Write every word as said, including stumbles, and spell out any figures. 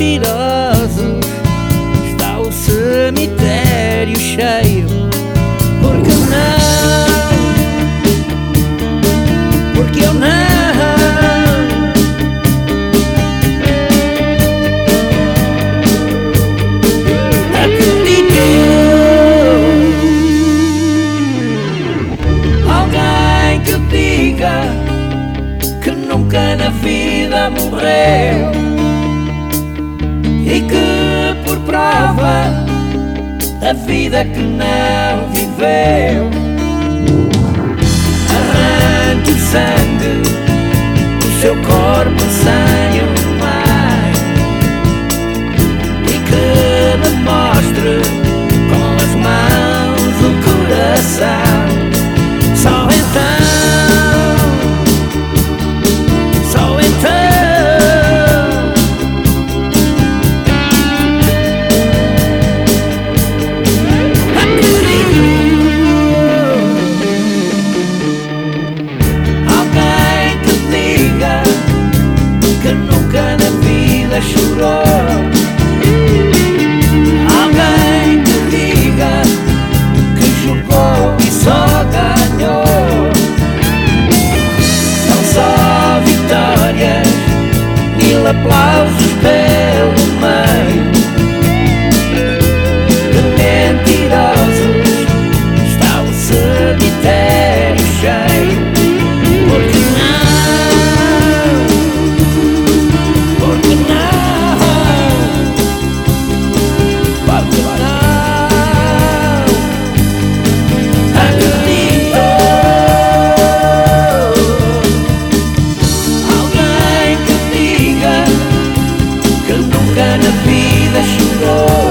mentirosos está o cemitério cheio. Porque não? Porque eu não acredito. Alguém que diga que nunca na vida morreu e que por prova a vida que não viveu arranque o sangue do seu corpo sem o mais e que me mostre com as mãos o coração. Só então, só então acredito. Alguém que diga que nunca na vida chorou, alguém que diga que jogou e só ganhou. São só vitórias, mil aplausos pelo meio. De mentirosos está o cemitério cheio. Porque não? Porque não? Porque não? Acredito. Alguém que diga que nunca na vida chorou